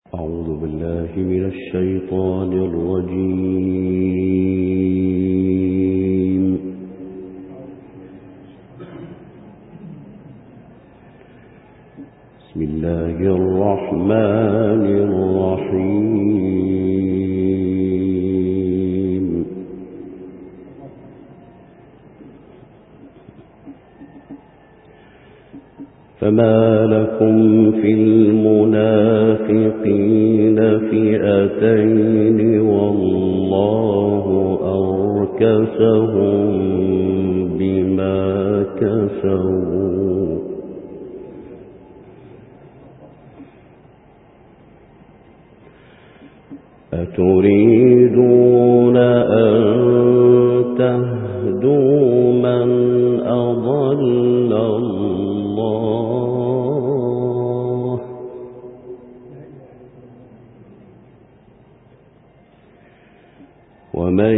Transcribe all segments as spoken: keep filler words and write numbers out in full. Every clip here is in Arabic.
أعوذ بالله من الشيطان الرجيم. بسم الله الرحمن الرحيم. فما لكم في المنافقين فئتين والله أركسهم بما كسبوا أتريدون أن تهدوا من أضل الله ومن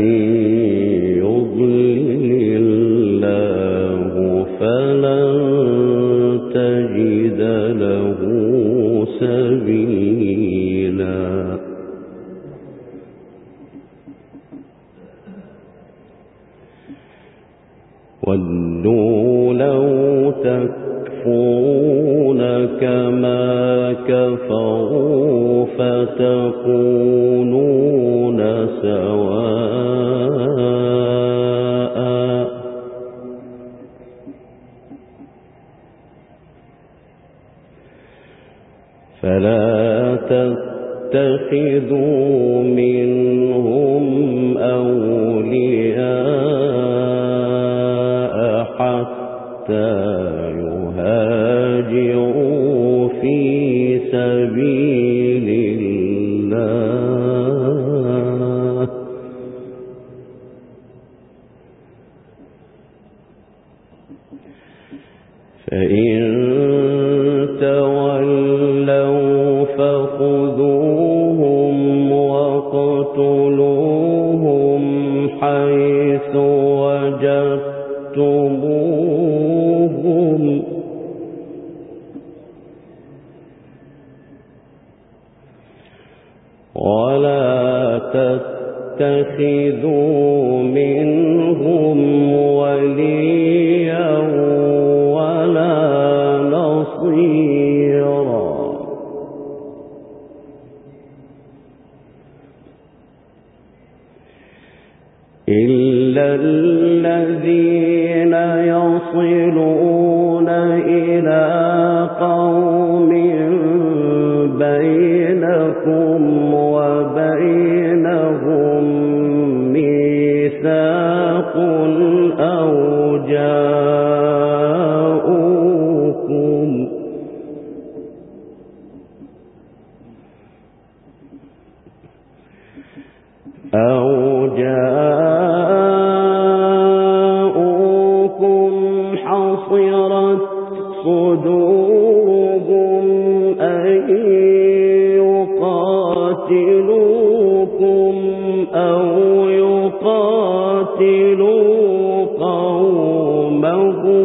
يضلل الله فلن تجد له سبيلا. ودوا لو تكفرون كما كفروا فتكونون سواء فلا تتخذوا منهم أولياء حتى يهاجروا في سبيل الله فإن تولوا فخذوهم واقتلوهم حيث وجدتموهم ولا تتخذوا منهم وليا ولا نصيرا إلا الذين يصلون إلى قوم بينكم وبينهم ميثاق أو جاءوكم أو جاءوكم حصرت صدورهم أن يقاتلوكم أو يقاتلوا قومهم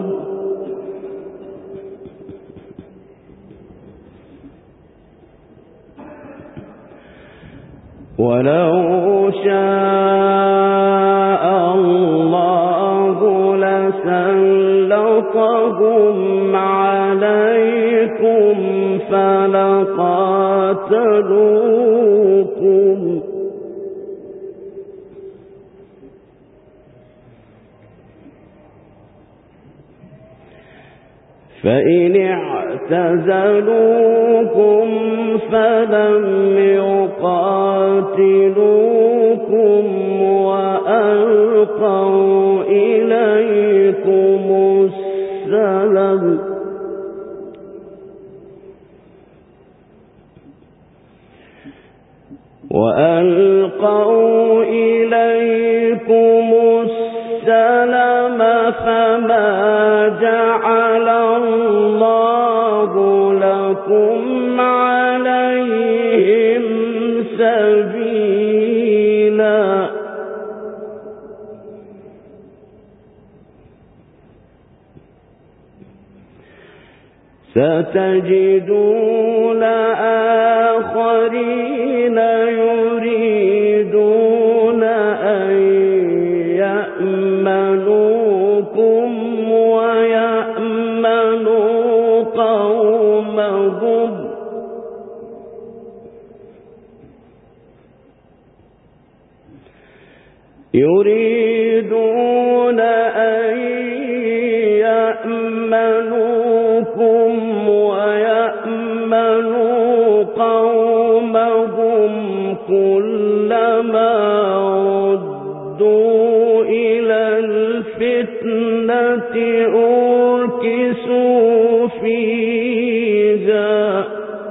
ولو شاء الله لسلطهم عليكم فلقاتلوكم فإن اعتزلوكم فلم يقاتلوكم وألقوا إليكم السلم وألقوا إليكم السلم فما جعل الله لكم عليهم سبيلا. ستجدون آخر آخرين يريدون أن يأمنوكم ويأمنوا قومهم يريدون أن يأمنوكم ويأمنوا قومهم كلما ردوا إلى الفتنة أركسوا فيها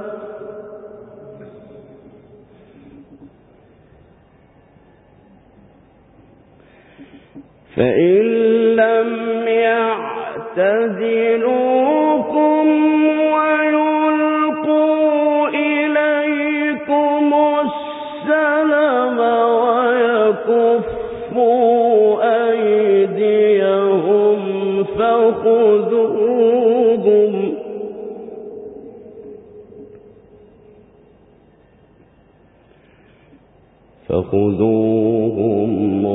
فإن لم يعتزلوكم ويلقوا إليكم السلم ويكفوا أيديهم فخذوهم فخذوهم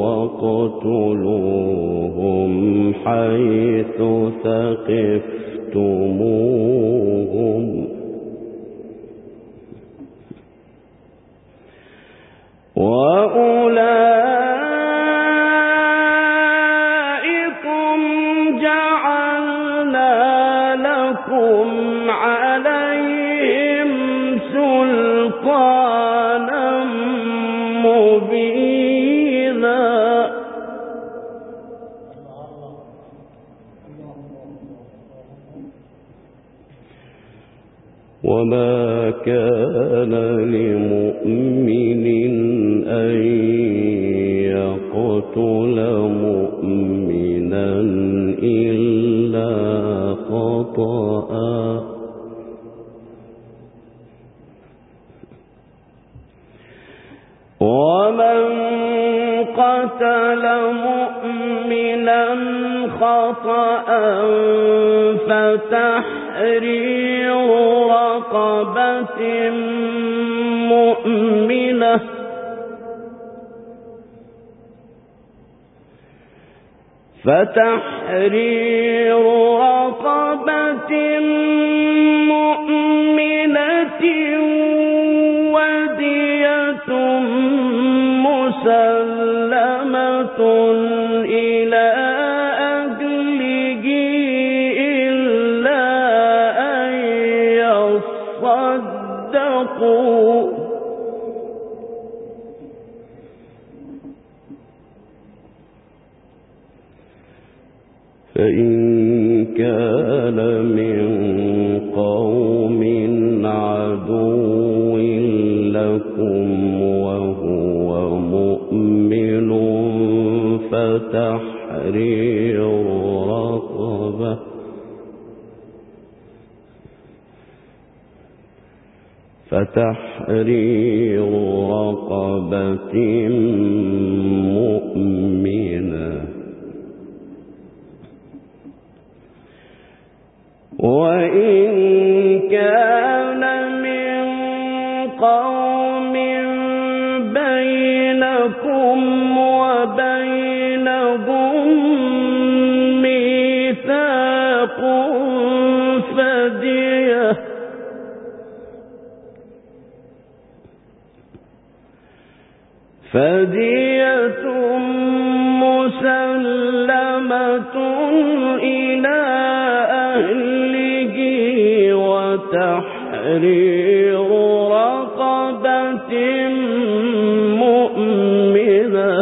وقتلوهم حيث ثقفتموهم وأولئكم جعلنا لكم عليهم سلطانا مبينا وما كان لمؤمن أن يقتل مؤمنا إلا خطأ ومن قتل مؤمنا خطأ فتحرير رقبة مؤمنة فتحرير رقبة مؤمنة ودية مسلمة إلى أهله إلا أن يصدقوا فإن كان من قوم عدو لكم وهو مؤمن فتحرير رقبة فتحرير رقبة مؤمنة وإن كان من قوم بينكم وبينهم ميثاق فدية فدية مسلمة إلى أهله وتحرير رقبة مؤمنة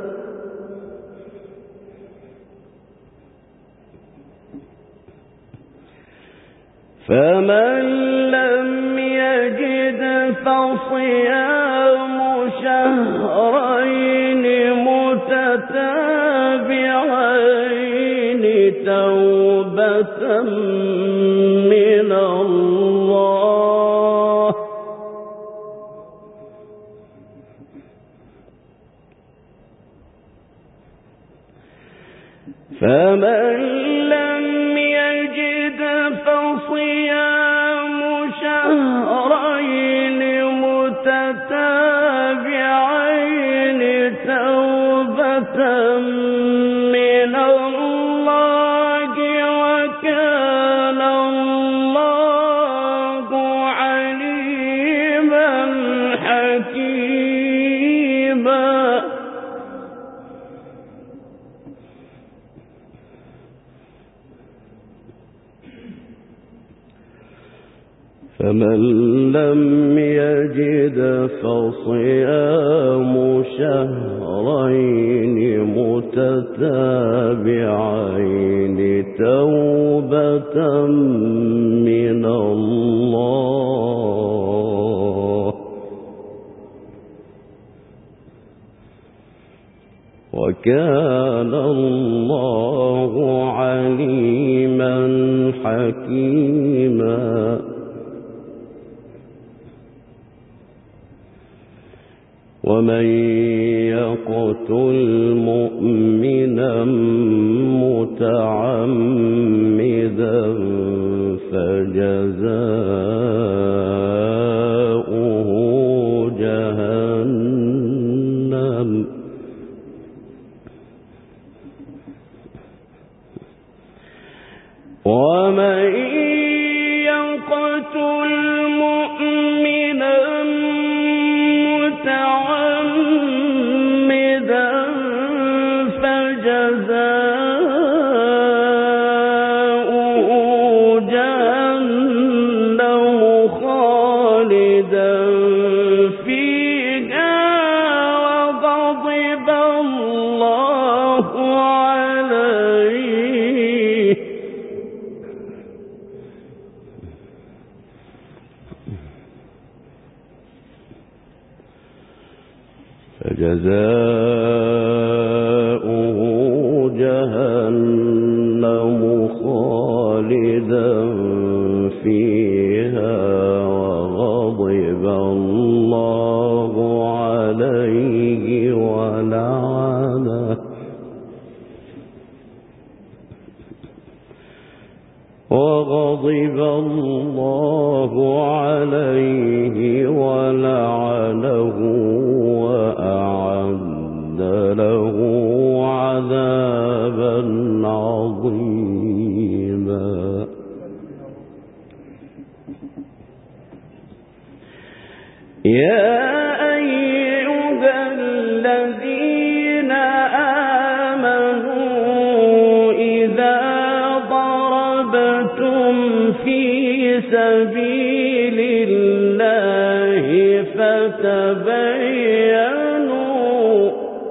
فمن لم يجد فصيام شهرين متتابعين توبة من الله فمن لم يجد فصيام شهرين متتابعين متتابعين توبة من الله وكان الله عليما حكيما. فمن لم يجد فصيام شهرين متتابعين توبة من الله وكان الله عليما حكيما. ومن يقتل مؤمنا متعمدا فجزاؤه جهنم ومن يقتل مؤمنا متعمدا فجزاؤه جهنم خالدا فيها وغضب الله عليه فجزاؤه جهنم خالدا فيها وغضب الله عليه ولعنه وغضب الله عليه ولعنه وأعد له عذابا عظيما. يا أيها الذين آمنوا إذا ضربتم في سبيل الله فتبينوا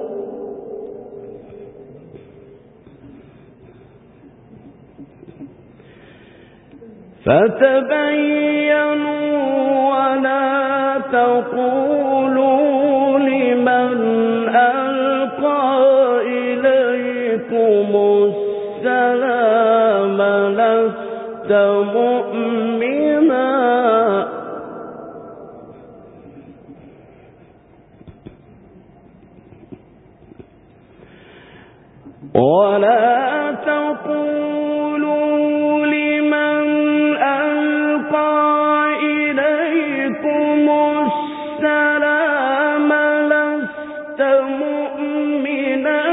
فتبينوا ولا تقولوا لمن ألقى إليكم السلام لست مؤمنا ولا تقولوا لمن ألقى إليكم السلام لست مؤمنا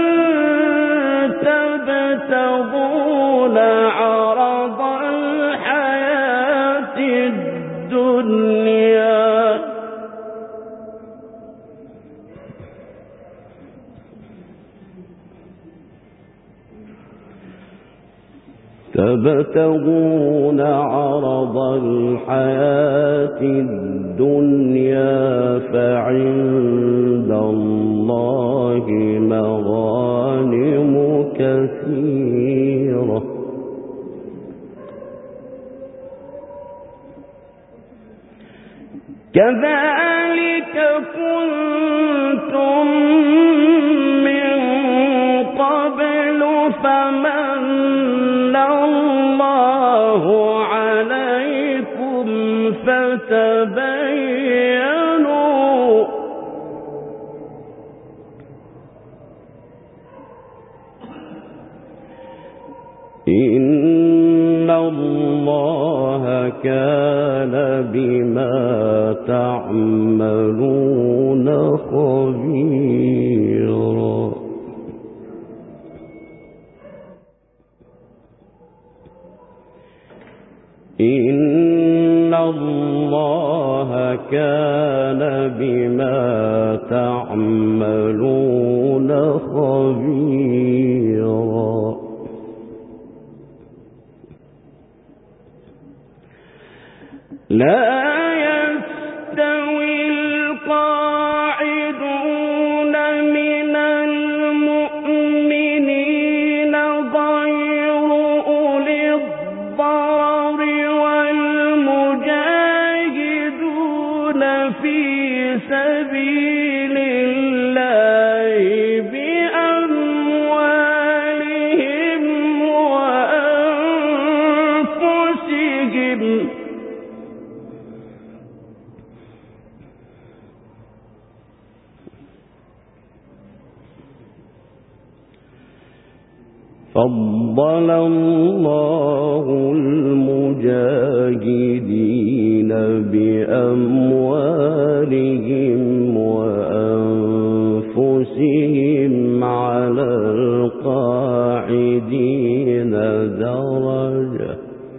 تبتغون عرض الحياة الدنيا تبتغون عرض الحياة الدنيا فعند الله مغانم كثيرة كذلك كنتم من قبل فمن الله عليكم فتبينوا إن الله كان بما تعملون خبيرا. إن الله كان بما تعملون خبيرا. لا يستوي القاعدون من المؤمنين غير أولي الضرر والمجاهدون في سبيل الله بأموالهم وأنفسهم. فضل الله المجاهدين بأموالهم وأنفسهم على القاعدين درجة،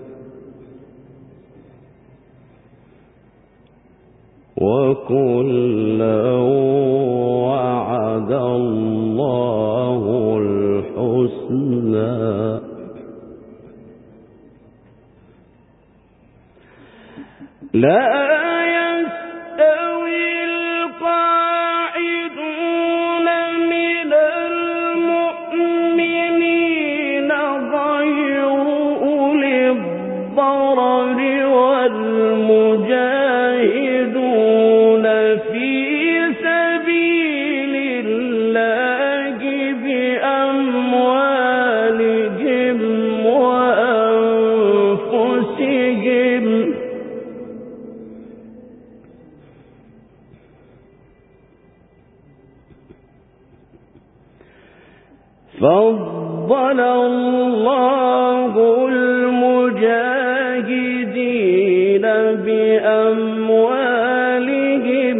وكلا وعد الله الحسنى. لا يستوي القاعدون من المؤمنين غير أولي الضرر والمجاهدون في سبيل الله بأموالهم وأنفسهم. فضل الله المجاهدين بأموالهم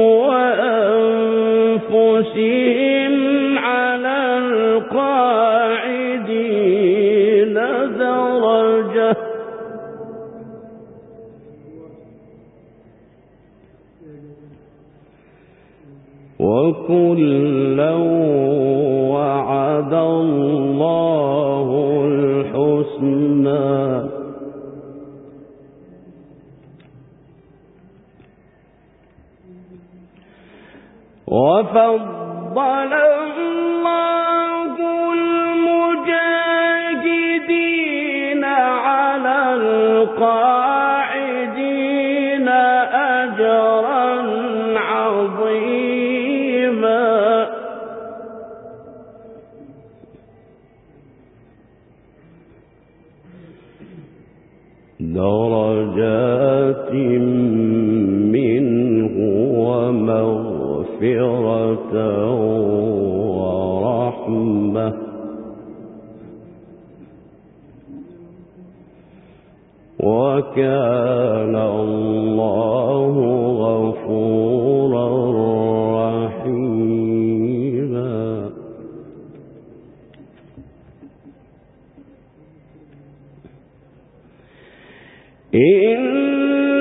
وأنفسهم على القاعدين درجة، وكلا وعد الله الحسنى. وفضل الله المجاهدين على القاعدين أجرا عظيما. درجات منه ومغفرة ورحمة، وكان الله غفورا رحيما. إن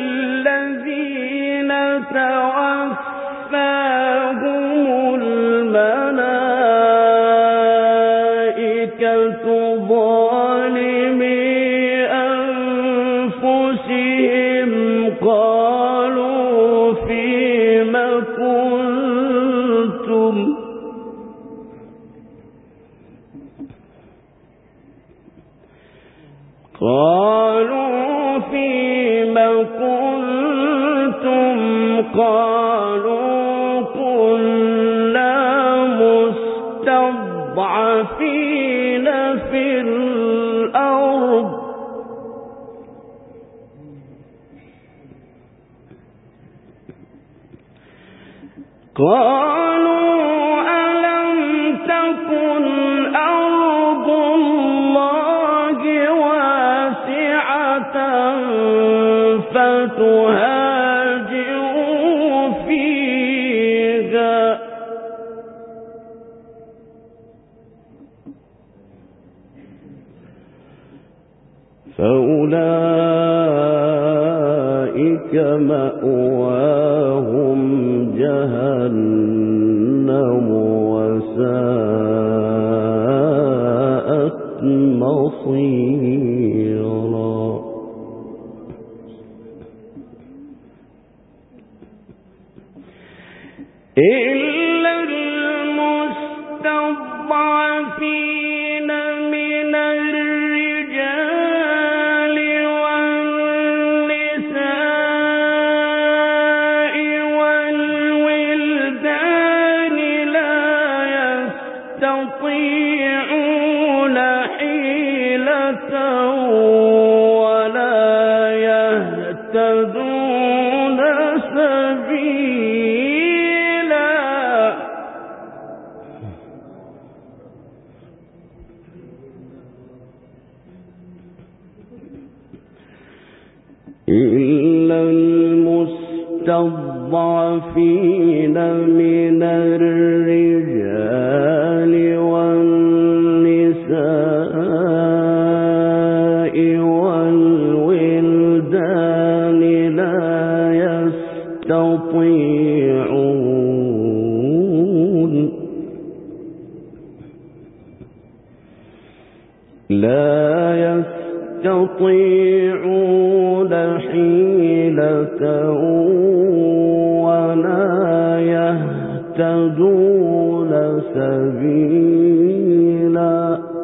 الذين توفاهم الملائكة ظالمي أنفسهم قالوا فيم كنتم قالوا فيم كنتم قالوا كنا مستضعفين في الأرض قالوا ألم تكن أرض الله واسعة فتهاجروا فمأواهم جهنم وساءت مصيرا. إلا المستضعفين من الرجال والنساء والولدان لا يستطيعون حيلة ولا يهتدون سبيلا. إلا المستضعفين من الرجال والنساء والولدان لا يستطيعون لا يستطيعون حيلة ولا يهتدون سبيلا.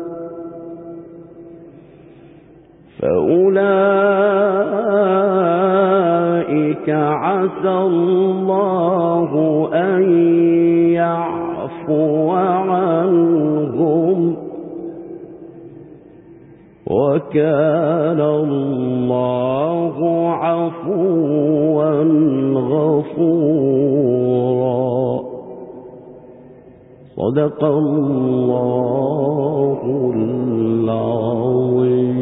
فأولئك عسى الله أن يعفو عنهم وكان الله عفوا غفورا. صدق الله العظيم.